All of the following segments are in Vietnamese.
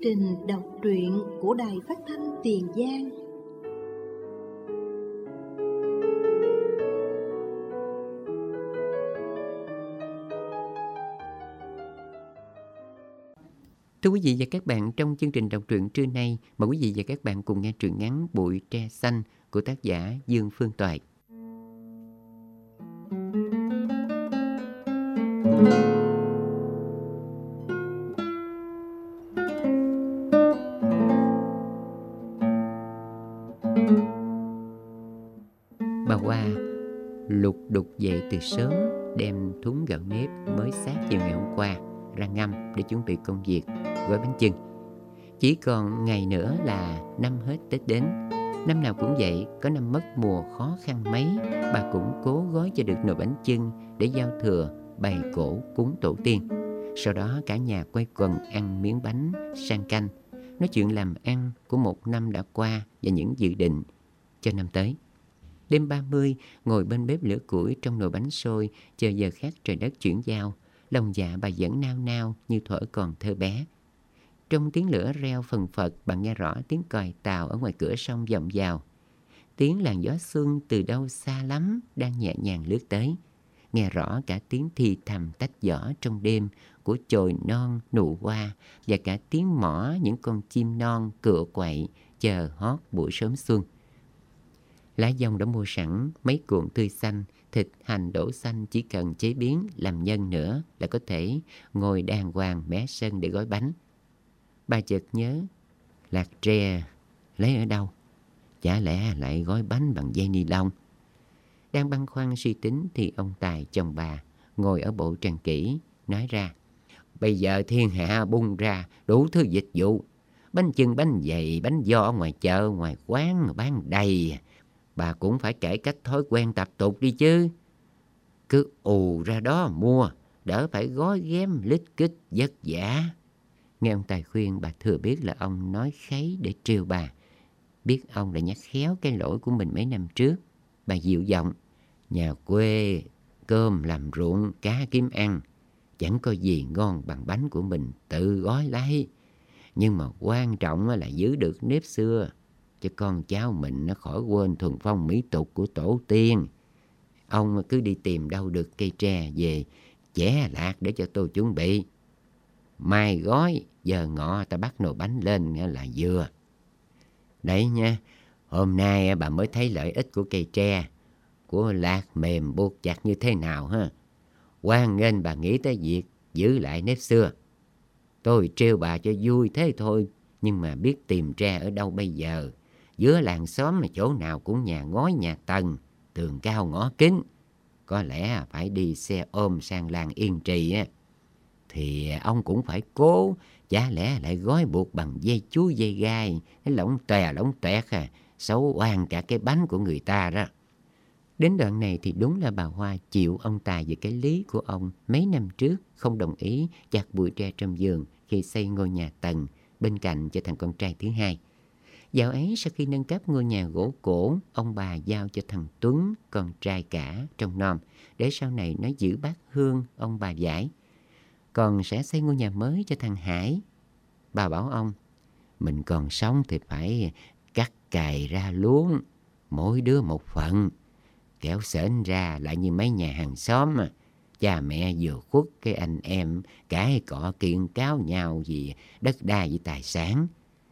trình đọc truyện của Đài Phát thanh Tiền Giang. Thưa quý vị và các bạn, trong chương trình đọc truyện trưa nay, mời quý vị và các bạn cùng nghe truyện ngắn Bụi tre xanh của tác giả Dương Phương Toại. Bà Hoa lục đục dậy từ sớm, đem thúng gạo nếp mới xát chiều ngày hôm qua ra ngâm để chuẩn bị công việc gói bánh chưng. Chỉ còn ngày nữa là năm hết Tết đến. Năm nào cũng vậy, có năm mất mùa khó khăn mấy, bà cũng cố gói cho được nồi bánh chưng để giao thừa bày cỗ cúng tổ tiên. Sau đó cả nhà quây quần ăn miếng bánh sang canh, nói chuyện làm ăn của một năm đã qua và những dự định cho năm tới. Đêm 30, ngồi bên bếp lửa củi trong nồi bánh sôi, chờ giờ khắc trời đất chuyển giao, lòng dạ bà vẫn nao nao như thuở còn thơ bé. Trong tiếng lửa reo phần phật, bà nghe rõ tiếng còi tàu ở ngoài cửa sông vọng vào. Tiếng làn gió xuân từ đâu xa lắm đang nhẹ nhàng lướt tới. Nghe rõ cả tiếng thì thầm tách giỏ trong đêm của chồi non nụ hoa và cả tiếng mõ những con chim non cựa quậy chờ hót buổi sớm xuân. Lá dong đã mua sẵn mấy cuộn tươi xanh, thịt hành đỗ xanh chỉ cần chế biến làm nhân nữa là có thể ngồi đàng hoàng mé sân để gói bánh. Bà chợt nhớ, lạc tre lấy ở đâu? Chả lẽ lại gói bánh bằng dây ni lông? Đang băn khoăn suy tính thì ông Tài chồng bà ngồi ở bộ tràng kỹ nói ra: bây giờ thiên hạ bung ra đủ thứ dịch vụ, bánh chưng, bánh dày, bánh giò ở ngoài chợ, ngoài quán bán đầy. Bà cũng phải cải cách thói quen tập tục đi chứ. Cứ ù ra đó mua, đỡ phải gói ghém lít kích vất vả. Nghe ông Tài khuyên, bà thừa biết là ông nói kháy để trêu bà. Biết ông đã nhắc khéo cái lỗi của mình mấy năm trước, bà dịu giọng: nhà quê cơm làm ruộng, cá kiếm ăn, chẳng có gì ngon bằng bánh của mình tự gói lấy. Nhưng mà quan trọng là giữ được nếp xưa, cho con cháu mình nó khỏi quên thuần phong mỹ tục của tổ tiên. Ông cứ đi tìm đâu được cây tre về chẻ lạc để cho tôi chuẩn bị. Mai gói, giờ ngọ ta bắt nồi bánh lên là vừa. Đấy nha, hôm nay bà mới thấy lợi ích của cây tre, của lạc mềm buộc chặt như thế nào ha. Hoan nghênh bà nghĩ tới việc giữ lại nếp xưa. Tôi trêu bà cho vui thế thôi, nhưng mà biết tìm tre ở đâu bây giờ? Giữa làng xóm mà chỗ nào cũng nhà ngói nhà tầng, tường cao ngõ kính. Có lẽ phải đi xe ôm sang làng Yên Trì á. Thì ông cũng phải cố, chả lẽ lại gói buộc bằng dây chuối dây gai, cái lỏng toẹt xấu oan cả cái bánh của người ta đó. Đến đoạn này thì đúng là bà Hoa chịu ông Tài về cái lý của ông mấy năm trước không đồng ý chặt bụi tre trong vườn khi xây ngôi nhà tầng bên cạnh cho thằng con trai thứ hai. Dạo ấy sau khi nâng cấp ngôi nhà gỗ cổ, ông bà giao cho thằng Tuấn, con trai cả trong nom, để sau này nó giữ bát hương ông bà giải. Còn sẽ xây ngôi nhà mới cho thằng Hải. Bà bảo ông, mình còn sống thì phải cắt cày ra luống, mỗi đứa một phần. Kéo sến ra lại như mấy nhà hàng xóm mà. Cha mẹ vừa khuất cái anh em cãi cọ kiện cáo nhau vì đất đai với tài sản.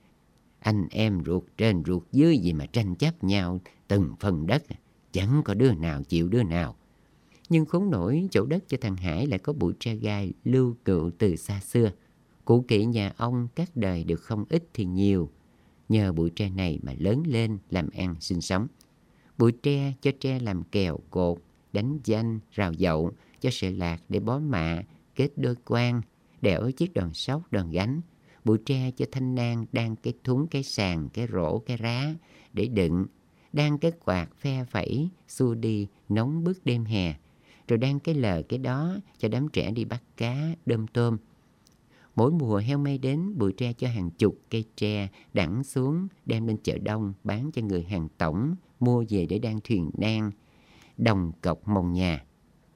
Anh em ruột trên ruột dưới gì mà tranh chấp nhau từng phần đất, chẳng có đứa nào chịu đứa nào. Nhưng khốn nổi chỗ đất cho thằng Hải lại có bụi tre gai lưu cựu từ xa xưa. Cụ kỵ nhà ông các đời được không ít thì nhiều, nhờ bụi tre này mà lớn lên làm ăn sinh sống. Bụi tre cho tre làm kèo cột, đánh danh, rào dậu, cho sợi lạc để bó mạ, kết đôi quan, đẽo chiếc đòn sóc, đòn gánh. Bụi tre cho thanh nang đan cái thúng, cái sàn, cái rổ, cái rá để đựng, đan cái quạt phe phẩy xua đi nóng bức đêm hè, rồi đan cái lờ cái đó cho đám trẻ đi bắt cá, đơm tôm. Mỗi mùa heo may đến, bụi tre cho hàng chục cây tre đẵng xuống đem lên chợ đông bán cho người hàng tổng mua về để đan thuyền nan, đồng cọc mồng nhà.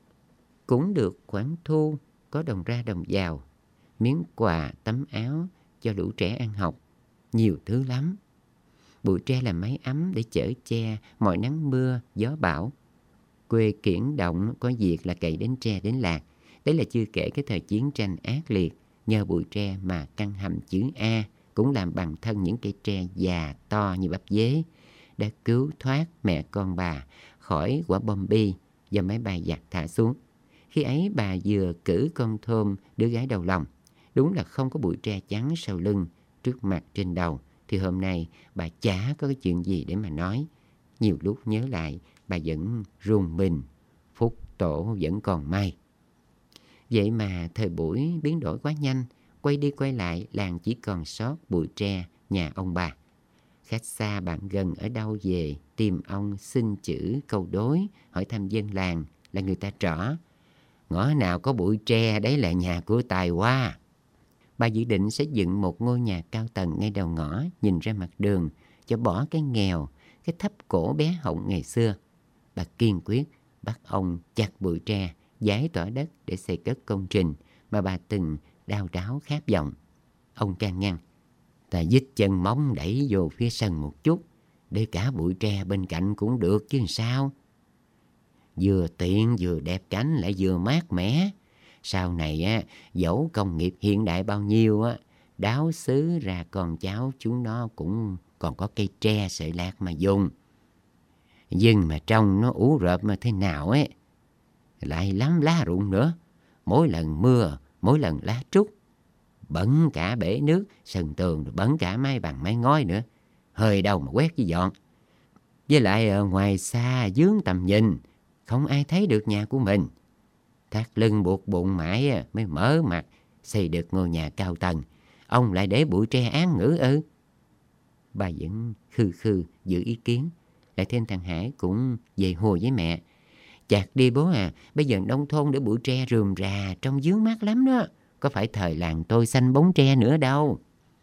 Cũng được khoản thu, có đồng ra đồng vào, miếng quà, tấm áo cho lũ trẻ ăn học. Nhiều thứ lắm. Bụi tre là mái ấm để chở che mọi nắng mưa, gió bão. Quê Kiển Động có việc là cày đến tre đến lạc. Đấy là chưa kể cái thời chiến tranh ác liệt. Nhờ bụi tre mà căn hầm chữ A cũng làm bằng thân những cây tre già to như bắp dế đã cứu thoát mẹ con bà khỏi quả bom bi do máy bay giặc thả xuống. Khi ấy bà vừa cử con Thôm, đứa gái đầu lòng. Đúng là không có bụi tre trắng sau lưng, trước mặt trên đầu, thì hôm nay bà chả có cái chuyện gì để mà nói. Nhiều lúc nhớ lại, bà vẫn run mình, phúc tổ vẫn còn may. Vậy mà thời buổi biến đổi quá nhanh, quay đi quay lại làng chỉ còn sót bụi tre nhà ông bà. Khách xa bạn gần ở đâu về tìm ông xin chữ câu đối, hỏi thăm dân làng là người ta trỏ. Ngõ nào có bụi tre đấy là nhà của Tài Hoa. Bà dự định sẽ dựng một ngôi nhà cao tầng ngay đầu ngõ, nhìn ra mặt đường, cho bỏ cái nghèo, cái thấp cổ bé họng ngày xưa. Bà kiên quyết bắt ông chặt bụi tre, giải tỏa đất để xây cất công trình mà bà từng đao đáo khát vọng. Ông can ngăn: ta dít chân móng đẩy vô phía sân một chút, để cả bụi tre bên cạnh cũng được chứ sao. Vừa tiện vừa đẹp cảnh lại vừa mát mẻ. Sau này á, dẫu công nghiệp hiện đại bao nhiêu á, đáo xứ ra con cháu chúng nó cũng còn có cây tre sợi lạc mà dùng. Nhưng mà trông nó ú rợp mà thế nào ấy. Lại lắm lá rụng nữa. Mỗi lần mưa, mỗi lần lá trút, bẩn cả bể nước, sân tường, bẩn cả mái bằng mái ngói nữa. Hơi đâu mà quét với dọn. Với lại ở ngoài xa dướng tầm nhìn, không ai thấy được nhà của mình. Thắt lưng buộc bụng mãi mới mở mặt xây được ngôi nhà cao tầng. Ông lại để bụi tre án ngữ ư? Bà vẫn khư khư giữ ý kiến. Lại thêm thằng Hải cũng về hùa với mẹ: chặt đi bố à, bây giờ nông thôn để bụi tre rườm rà trông vướng mắt lắm đó. Có phải thời làng tôi xanh bóng tre nữa đâu.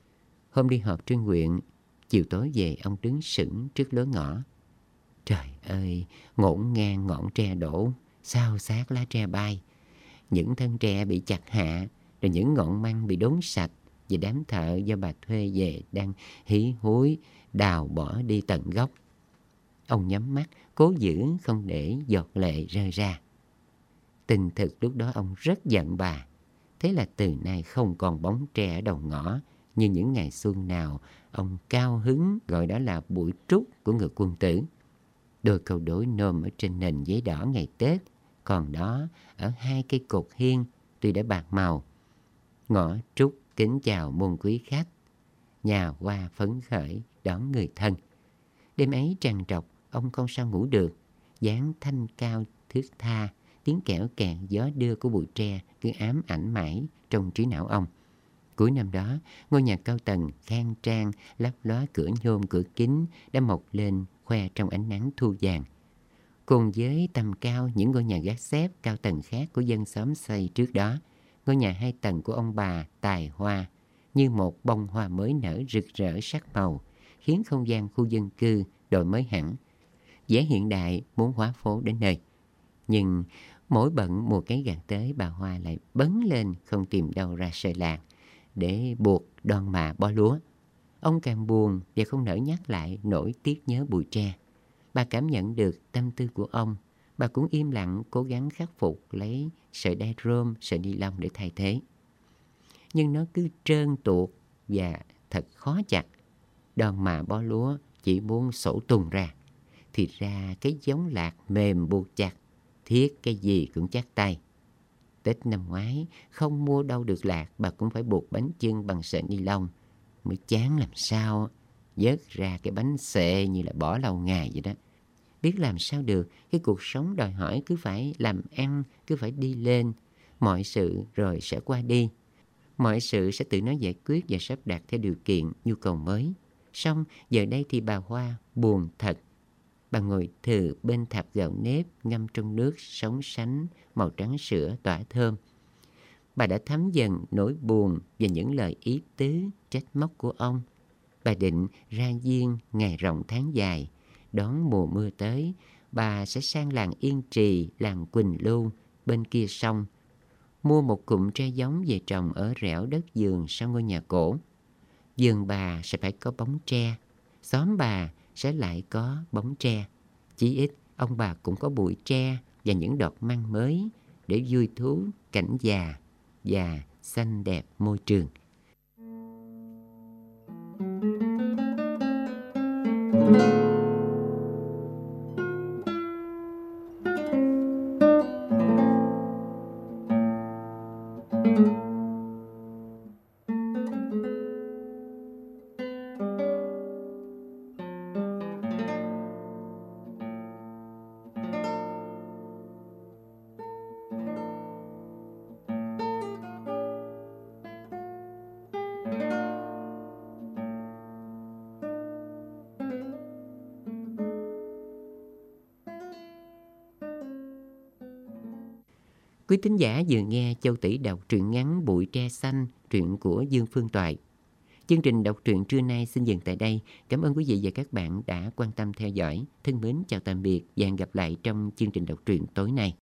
Hôm đi họp trên huyện, chiều tối về ông đứng sững trước lối ngõ. Trời ơi, ngổn ngang ngọn tre đổ, xao xát lá tre bay. Những thân tre bị chặt hạ, rồi những ngọn măng bị đốn sạch. Và đám thợ do bà thuê về đang hí húi đào bỏ đi tận gốc. Ông nhắm mắt, cố giữ không để giọt lệ rơi ra. Tình thực lúc đó ông rất giận bà. Thế là từ nay không còn bóng tre ở đầu ngõ như những ngày xuân nào ông cao hứng gọi đó là bụi trúc của người quân tử. Đôi câu đối nôm ở trên nền giấy đỏ ngày Tết, còn đó ở hai cây cột hiên tuy đã bạc màu. Ngõ trúc kính chào muôn quý khách, nhà hoa phấn khởi đón người thân. Đêm ấy trằn trọc, ông không sao ngủ được. Dáng thanh cao thướt tha, tiếng kẽo kẹt gió đưa của bụi tre cứ ám ảnh mãi trong trí não ông. Cuối năm đó, ngôi nhà cao tầng khang trang lấp lóa cửa nhôm cửa kính đã mọc lên khoe trong ánh nắng thu vàng. Cùng với tầm cao những ngôi nhà gác xếp cao tầng khác của dân xóm xây trước đó, ngôi nhà 2 tầng của ông bà Tài Hoa như một bông hoa mới nở rực rỡ sắc màu, khiến không gian khu dân cư đổi mới hẳn. Vẻ hiện đại muốn hóa phố đến nơi. Nhưng mỗi bận mùa cấy gặt tới, bà Hoa lại bấn lên không tìm đâu ra sợi lạc để buộc đòn mạ bó lúa. Ông càng buồn và không nỡ nhắc lại nỗi tiếc nhớ bụi tre. Bà cảm nhận được tâm tư của ông. Bà cũng im lặng cố gắng khắc phục lấy sợi đai rôm, sợi ni lông để thay thế. Nhưng nó cứ trơn tuột và thật khó chặt. Đòn mạ bó lúa chỉ muốn sổ tung ra. Thì ra cái giống lạc mềm buộc chặt, thiết cái gì cũng chắc tay. Tết năm ngoái không mua đâu được lạc, bà cũng phải buộc bánh chưng bằng sợi ni lông. Mới chán làm sao, vớt ra cái bánh xệ như là bỏ lâu ngày vậy đó. Biết làm sao được, cái cuộc sống đòi hỏi cứ phải làm ăn, cứ phải đi lên. Mọi sự rồi sẽ qua đi. Mọi sự sẽ tự nó giải quyết và sắp đặt theo điều kiện, nhu cầu mới. Xong giờ đây thì bà Hoa buồn thật. Bà ngồi thừ bên thạp gạo nếp ngâm trong nước sống sánh màu trắng sữa tỏa thơm. Bà đã thấm dần nỗi buồn và những lời ý tứ trách móc của ông. Bà định ra diên ngày rộng tháng dài. Đón mùa mưa tới, bà sẽ sang làng Yên Trì, làng Quỳnh Lưu bên kia sông, mua một cụm tre giống về trồng ở rẻo đất vườn sau ngôi nhà cổ. vườn bà sẽ phải có bóng tre, xóm bà sẽ lại có bóng tre. Chí ít ông bà cũng có bụi tre và những đọt măng mới để vui thú cảnh già và xanh đẹp môi trường. Quý thính giả vừa nghe Châu Tỷ đọc truyện ngắn Bụi Tre Xanh, truyện của Dương Phương Toại. Chương trình đọc truyện trưa nay xin dừng tại đây. Cảm ơn quý vị và các bạn đã quan tâm theo dõi. Thân mến chào tạm biệt và hẹn gặp lại trong chương trình đọc truyện tối nay.